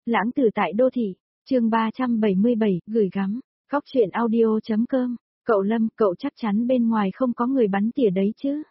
Lãng tử tại đô thị, chương 377, gửi gắm, góc truyện audio.com, cậu Lâm, cậu chắc chắn bên ngoài không có người bắn tỉa đấy chứ.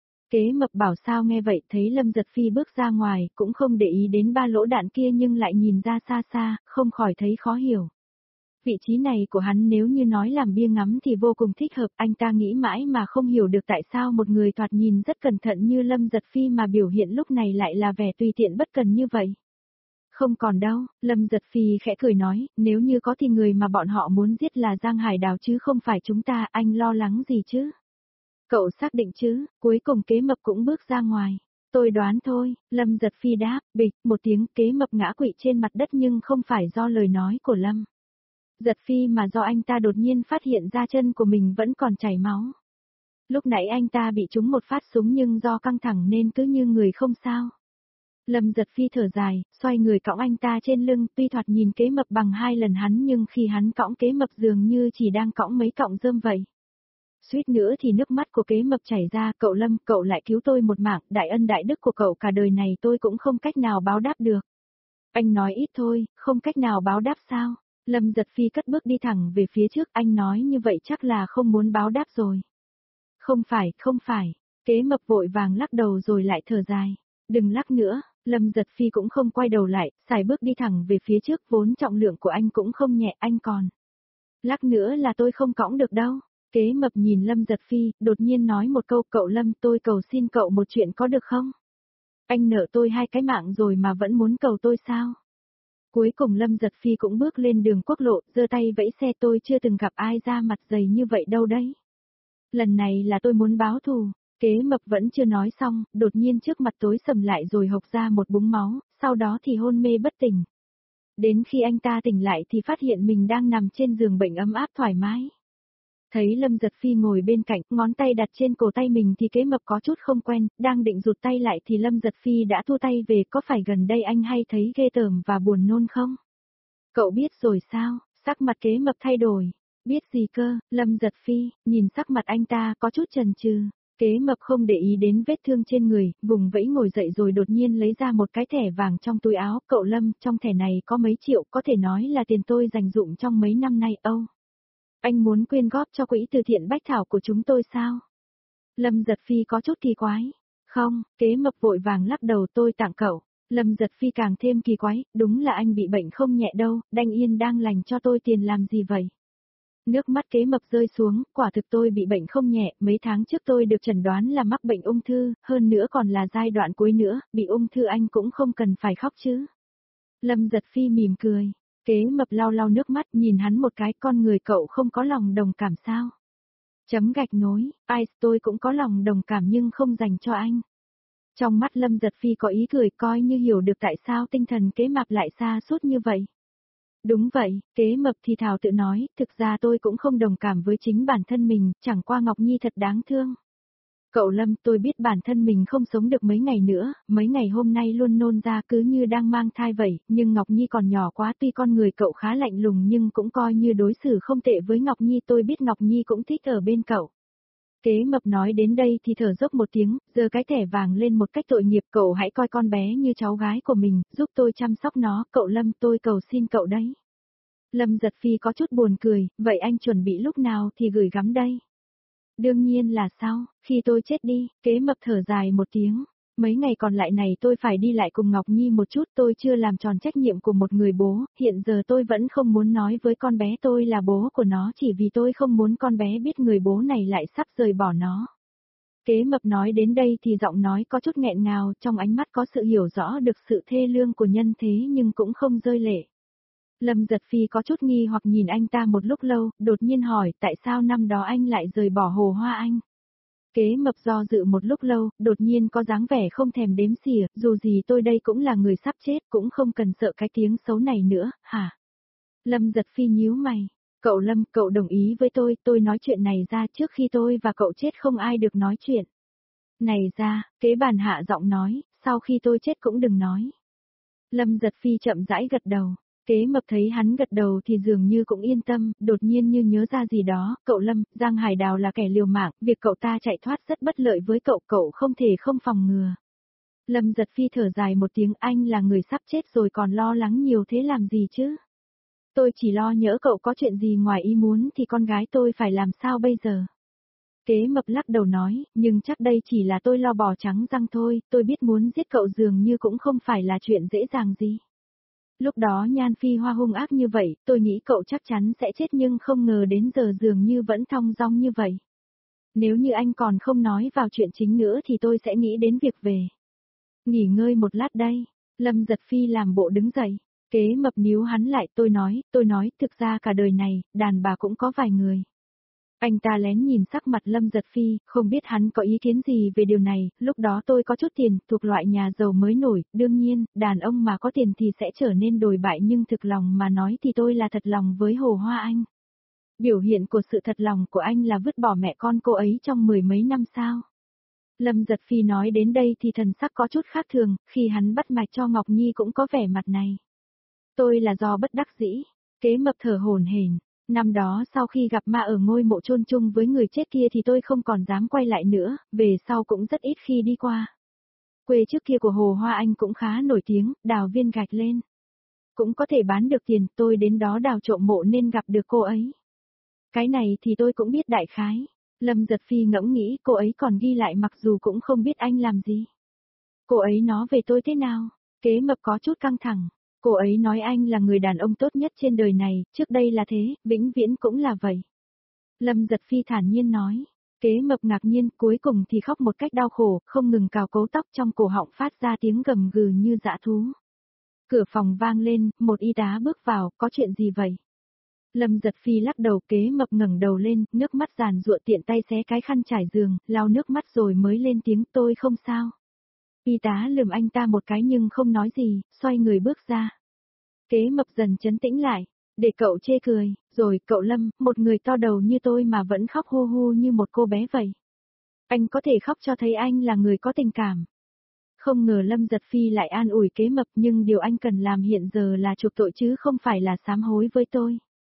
Kế Mập bảo sao nghe vậy thấy Lâm Giật Phi bước ra ngoài, cũng không để ý đến ba lỗ đạn kia nhưng lại nhìn ra xa xa, không khỏi thấy khó hiểu. Vị trí này của hắn nếu như nói làm bia ngắm thì vô cùng thích hợp, anh ta nghĩ mãi mà không hiểu được tại sao một người thoạt nhìn rất cẩn thận như Lâm Giật Phi mà biểu hiện lúc này lại là vẻ tùy tiện bất cần như vậy. Không còn đâu, Lâm Giật Phi khẽ cười nói, nếu như có thì người mà bọn họ muốn giết là Giang Hải Đào chứ không phải chúng ta, anh lo lắng gì chứ? Cậu xác định chứ, cuối cùng Kế Mập cũng bước ra ngoài. Tôi đoán thôi, Lâm Giật Phi đáp, bịch, một tiếng Kế Mập ngã quỵ trên mặt đất nhưng không phải do lời nói của Lâm Giật Phi mà do anh ta đột nhiên phát hiện ra chân của mình vẫn còn chảy máu. Lúc nãy anh ta bị trúng một phát súng nhưng do căng thẳng nên cứ như người không sao. Lâm Giật Phi thở dài, xoay người cõng anh ta trên lưng, tuy thoạt nhìn Kế Mập bằng 2 lần hắn nhưng khi hắn cõng Kế Mập dường như chỉ đang cõng mấy cọng rơm vậy. Suýt nữa thì nước mắt của Kế Mập chảy ra, cậu Lâm, cậu lại cứu tôi một mạng, đại ân đại đức của cậu cả đời này tôi cũng không cách nào báo đáp được. Anh nói ít thôi, không cách nào báo đáp sao? Lâm Giật Phi cất bước đi thẳng về phía trước, anh nói như vậy chắc là không muốn báo đáp rồi. Không phải, Kế Mập vội vàng lắc đầu rồi lại thở dài. Đừng lắc nữa, Lâm Giật Phi cũng không quay đầu lại, xài bước đi thẳng về phía trước, vốn trọng lượng của anh cũng không nhẹ, anh còn. Lắc nữa là tôi không cõng được đâu. Kế Mập nhìn Lâm Giật Phi, đột nhiên nói một câu, cậu Lâm, tôi cầu xin cậu một chuyện có được không? Anh nợ tôi 2 cái mạng rồi mà vẫn muốn cầu tôi sao? Cuối cùng Lâm Giật Phi cũng bước lên đường quốc lộ, giơ tay vẫy xe, tôi chưa từng gặp ai ra mặt dày như vậy đâu đấy. Lần này là tôi muốn báo thù. Kế Mập vẫn chưa nói xong, đột nhiên trước mặt tối sầm lại rồi hộc ra một búng máu, sau đó thì hôn mê bất tỉnh. Đến khi anh ta tỉnh lại thì phát hiện mình đang nằm trên giường bệnh ấm áp thoải mái. Thấy Lâm Giật Phi ngồi bên cạnh, ngón tay đặt trên cổ tay mình thì Kế Mập có chút không quen, đang định rụt tay lại thì Lâm Giật Phi đã thu tay về, có phải gần đây anh hay thấy ghê tởm và buồn nôn không? Cậu biết rồi sao? Sắc mặt Kế Mập thay đổi. Biết gì cơ? Lâm Giật Phi, nhìn sắc mặt anh ta có chút chần chừ. Kế Mập không để ý đến vết thương trên người, vùng vẫy ngồi dậy rồi đột nhiên lấy ra một cái thẻ vàng trong túi áo, cậu Lâm, trong thẻ này có mấy triệu, có thể nói là tiền tôi dành dụm trong mấy năm nay. Âu, anh muốn quyên góp cho quỹ từ thiện Bách Thảo của chúng tôi sao? Lâm Giật Phi có chút kỳ quái. Không, Kế Mập vội vàng lắc đầu, tôi tặng cậu. Lâm Giật Phi càng thêm kỳ quái, đúng là anh bị bệnh không nhẹ đâu, đành yên đang lành cho tôi tiền làm gì vậy? Nước mắt Kế Mập rơi xuống, quả thực tôi bị bệnh không nhẹ, mấy tháng trước tôi được chẩn đoán là mắc bệnh ung thư, hơn nữa còn là giai đoạn cuối nữa, bị ung thư anh cũng không cần phải khóc chứ. Lâm Giật Phi mỉm cười, Kế Mập lau lau nước mắt nhìn hắn một cái, con người cậu không có lòng đồng cảm sao? Chấm gạch nối, ai, tôi cũng có lòng đồng cảm nhưng không dành cho anh. Trong mắt Lâm Giật Phi có ý cười, coi như hiểu được tại sao tinh thần Kế Mập lại xa sút như vậy. Đúng vậy, Kế Mập thì thào tự nói, thực ra tôi cũng không đồng cảm với chính bản thân mình, chẳng qua Ngọc Nhi thật đáng thương. Cậu Lâm, tôi biết bản thân mình không sống được mấy ngày nữa, mấy ngày hôm nay luôn nôn ra cứ như đang mang thai vậy, nhưng Ngọc Nhi còn nhỏ quá, tuy con người cậu khá lạnh lùng nhưng cũng coi như đối xử không tệ với Ngọc Nhi, tôi biết Ngọc Nhi cũng thích ở bên cậu. Kế Mập nói đến đây thì thở dốc một tiếng, giơ cái thẻ vàng lên một cách tội nghiệp, cậu hãy coi con bé như cháu gái của mình, giúp tôi chăm sóc nó, cậu Lâm, tôi cầu xin cậu đấy. Lâm Giật Phi có chút buồn cười, vậy anh chuẩn bị lúc nào thì gửi gắm đây? Đương nhiên là sau, khi tôi chết đi. Kế Mập thở dài một tiếng. Mấy ngày còn lại này tôi phải đi lại cùng Ngọc Nhi một chút, tôi chưa làm tròn trách nhiệm của một người bố, hiện giờ tôi vẫn không muốn nói với con bé tôi là bố của nó chỉ vì tôi không muốn con bé biết người bố này lại sắp rời bỏ nó. Kế Mập nói đến đây thì giọng nói có chút nghẹn ngào, trong ánh mắt có sự hiểu rõ được sự thê lương của nhân thế nhưng cũng không rơi lệ. Lâm Giật Phi có chút nghi hoặc nhìn anh ta một lúc lâu, đột nhiên hỏi tại sao năm đó anh lại rời bỏ Hồ Hoa Anh. Kế Mập do dự một lúc lâu, đột nhiên có dáng vẻ không thèm đếm xỉa, dù gì tôi đây cũng là người sắp chết, cũng không cần sợ cái tiếng xấu này nữa, hả? Lâm Giật Phi nhíu mày, cậu Lâm, cậu đồng ý với tôi nói chuyện này ra trước khi tôi và cậu chết không ai được nói chuyện. Này ra, Kế Bàn hạ giọng nói, sau khi tôi chết cũng đừng nói. Lâm Giật Phi chậm rãi gật đầu. Kế Mập thấy hắn gật đầu thì dường như cũng yên tâm, đột nhiên như nhớ ra gì đó, cậu Lâm, Giang Hải Đào là kẻ liều mạng, việc cậu ta chạy thoát rất bất lợi với cậu, cậu không thể không phòng ngừa. Lâm Giật Phi thở dài một tiếng, anh là người sắp chết rồi còn lo lắng nhiều thế làm gì chứ? Tôi chỉ lo nhỡ cậu có chuyện gì ngoài ý muốn thì con gái tôi phải làm sao bây giờ? Kế Mập lắc đầu nói, nhưng chắc đây chỉ là tôi lo bò trắng răng thôi, tôi biết muốn giết cậu dường như cũng không phải là chuyện dễ dàng gì. Lúc đó Nhan Phi Hoa hung ác như vậy, tôi nghĩ cậu chắc chắn sẽ chết nhưng không ngờ đến giờ dường như vẫn thong dong như vậy. Nếu như anh còn không nói vào chuyện chính nữa thì tôi sẽ nghĩ đến việc về. Nghỉ ngơi một lát đây, Lâm Giật Phi làm bộ đứng dậy. Kế Mập níu hắn lại, tôi nói, thực ra cả đời này, đàn bà cũng có vài người. Anh ta lén nhìn sắc mặt Lâm Giật Phi, không biết hắn có ý kiến gì về điều này, lúc đó tôi có chút tiền, thuộc loại nhà giàu mới nổi, đương nhiên, đàn ông mà có tiền thì sẽ trở nên đồi bại nhưng thực lòng mà nói thì tôi là thật lòng với Hồ Hoa Anh. Biểu hiện của sự thật lòng của anh là vứt bỏ mẹ con cô ấy trong mười mấy năm sao. Lâm Giật Phi nói đến đây thì thần sắc có chút khác thường, khi hắn bắt mạch cho Ngọc Nhi cũng có vẻ mặt này. Tôi là do bất đắc dĩ, Kế Mập thở hổn hển. Năm đó sau khi gặp ma ở ngôi mộ chôn chung với người chết kia thì tôi không còn dám quay lại nữa, về sau cũng rất ít khi đi qua. Quê trước kia của Hồ Hoa Anh cũng khá nổi tiếng, đào viên gạch lên. Cũng có thể bán được tiền, tôi đến đó đào trộm mộ nên gặp được cô ấy. Cái này thì tôi cũng biết đại khái. Lâm Giật Phi ngẫm nghĩ cô ấy còn ghi lại mặc dù cũng không biết anh làm gì. Cô ấy nói về tôi thế nào? Kế Mập có chút căng thẳng. Cô ấy nói anh là người đàn ông tốt nhất trên đời này, trước đây là thế, vĩnh viễn cũng là vậy. Lâm Giật Phi thản nhiên nói. Kế Mập ngạc nhiên, cuối cùng thì khóc một cách đau khổ, không ngừng cào cấu tóc trong cổ họng phát ra tiếng gầm gừ như dã thú. Cửa phòng vang lên, một y tá bước vào, có chuyện gì vậy? Lâm Giật Phi lắc đầu. Kế Mập ngẩng đầu lên, nước mắt giàn giụa tiện tay xé cái khăn trải giường, lau nước mắt rồi mới lên tiếng, tôi không sao. Y tá lườm anh ta một cái nhưng không nói gì, xoay người bước ra. Kế Mập dần trấn tĩnh lại, để cậu chê cười, rồi cậu Lâm, một người to đầu như tôi mà vẫn khóc hu hu như một cô bé vậy. Anh có thể khóc cho thấy anh là người có tình cảm. Không ngờ Lâm Giật Phi lại an ủi Kế Mập nhưng điều anh cần làm hiện giờ là chuộc tội chứ không phải là sám hối với tôi.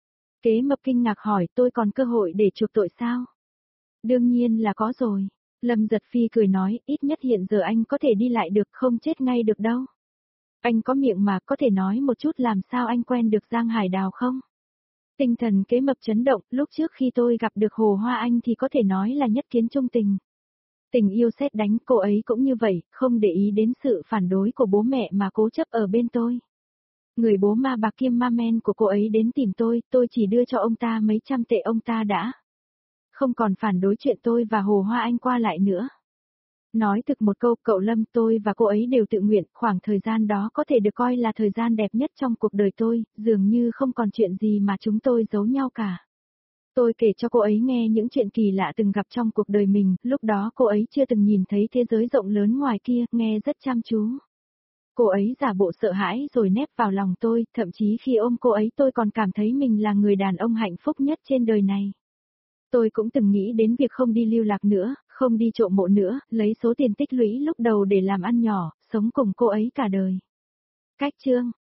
Kế Mập kinh ngạc hỏi tôi còn cơ hội để chuộc tội sao? Đương nhiên là có rồi. Lâm Giật Phi cười nói ít nhất hiện giờ anh có thể đi lại được không chết ngay được đâu. Anh có miệng mà có thể nói một chút làm sao anh quen được Giang Hải Đào không? Tinh thần Kế Mập chấn động, lúc trước khi tôi gặp được Hồ Hoa Anh thì có thể nói là nhất kiến trung tình. Tình yêu sét đánh, cô ấy cũng như vậy, không để ý đến sự phản đối của bố mẹ mà cố chấp ở bên tôi. Người bố ma bạc kiêm ma men của cô ấy đến tìm tôi chỉ đưa cho ông ta mấy trăm tệ ông ta đã. Không còn phản đối chuyện tôi và Hồ Hoa Anh qua lại nữa. Nói thực một câu, cậu Lâm, tôi và cô ấy đều tự nguyện, khoảng thời gian đó có thể được coi là thời gian đẹp nhất trong cuộc đời tôi, dường như không còn chuyện gì mà chúng tôi giấu nhau cả. Tôi kể cho cô ấy nghe những chuyện kỳ lạ từng gặp trong cuộc đời mình, lúc đó cô ấy chưa từng nhìn thấy thế giới rộng lớn ngoài kia, nghe rất chăm chú. Cô ấy giả bộ sợ hãi rồi nép vào lòng tôi, thậm chí khi ôm cô ấy tôi còn cảm thấy mình là người đàn ông hạnh phúc nhất trên đời này. Tôi cũng từng nghĩ đến việc không đi lưu lạc nữa, không đi trộm mộ nữa, lấy số tiền tích lũy lúc đầu để làm ăn nhỏ, sống cùng cô ấy cả đời. Cách chương